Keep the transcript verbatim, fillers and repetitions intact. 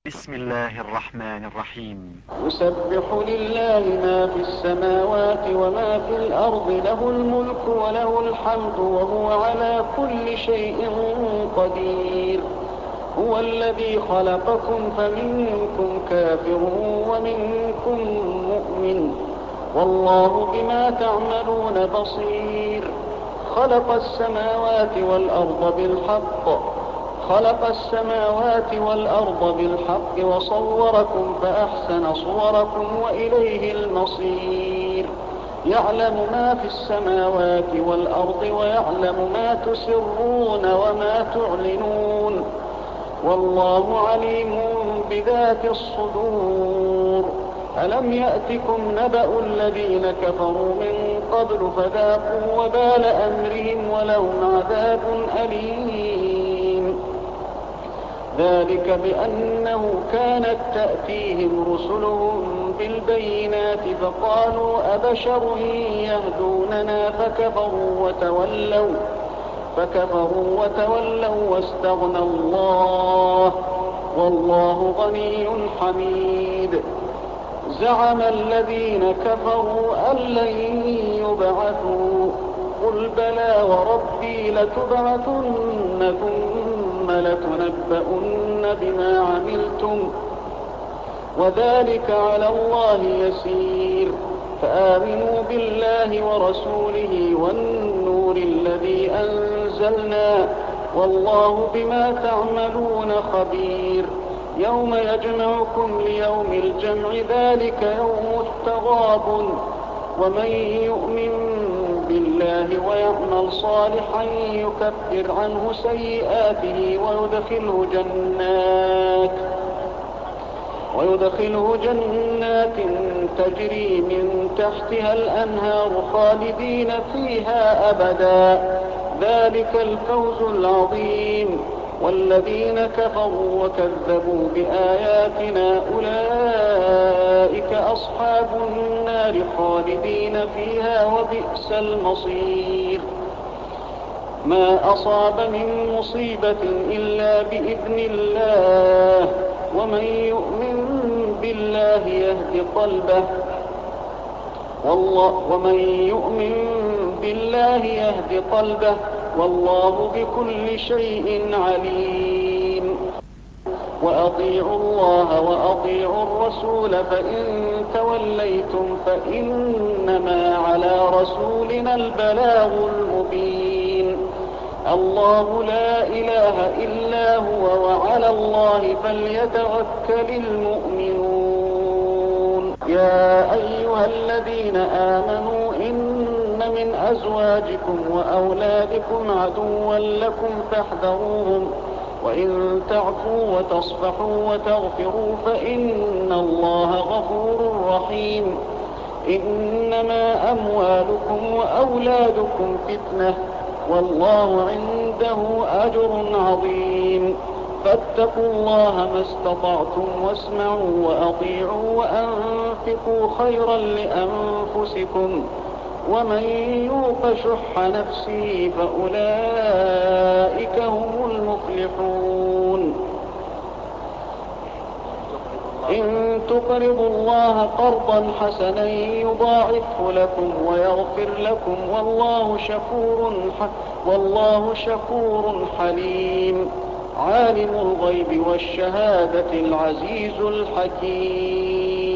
بسم الله الرحمن الرحيم. يسبح لله ما في السماوات وما في الأرض، له الملك وله الحمد وهو على كل شيء قدير. هو الذي خلقكم فمنكم كافر ومنكم مؤمن، والله بما تعملون بصير. خلق السماوات والأرض بالحق خلق السماوات والأرض بالحق وصوركم فأحسن صوركم وإليه المصير. يعلم ما في السماوات والأرض ويعلم ما تسرون وما تعلنون، والله عليم بذات الصدور. ألم يأتكم نبأ الذين كفروا من قبل فذاقوا وبال أمرهم ولهم عذاب أليم. ذلك بأنه كانت تأتيهم رسلهم بالبينات فقالوا أبشر يهدوننا فكفروا وتولوا فكفروا وتولوا واستغنى الله، والله غني حميد. زعم الذين كفروا أن لن يبعثوا، قل بلى وربي لتبعثن ثم لتنبؤن بما عملتم، وذلك على الله يسير. فآمنوا بالله ورسوله والنور الذي أنزلنا، والله بما تعملون خبير. يوم يجمعكم ليوم الجمع، ذلك يوم التغابن. ومن يؤمن بالله ويعمل صالحا يكفر عنه سيئاته ويدخله جنات ويدخله جنات تجري من تحتها الأنهار خالدين فيها أبدا، ذلك الفوز العظيم. والذين كفروا وكذبوا بآياتنا أولئك أصحاب النار خالدين فيها وبئس المصير. ما أصاب من مصيبة إلا بإذن الله، ومن يؤمن بالله يهد قلبه والله ومن يؤمن بالله يهد قلبه والله بكل شيء عليم. وأطيعوا الله وأطيعوا الرسول، فإن توليتم فإنما على رسولنا البلاغ المبين. الله لا إله إلا هو، وعلى الله فليتوكل المؤمنون. يا أيها الذين آمنوا إن من أزواجكم وأولادكم عدوا لكم فاحذروهم، وإن تعفوا وتصفحوا وتغفروا فإن الله غفور رحيم. إنما أموالكم وأولادكم فتنة، والله عنده أجر عظيم. فاتقوا الله ما استطعتم واسمعوا وأطيعوا وأنفقوا خيرا لأنفسكم، ومن يوق شح نفسه فأولئك هم المفلحون. إن تقرضوا الله قرضا حسنا يضاعفه لكم ويغفر لكم، والله شكور والله شكور حليم. عالم الغيب والشهادة العزيز الحكيم.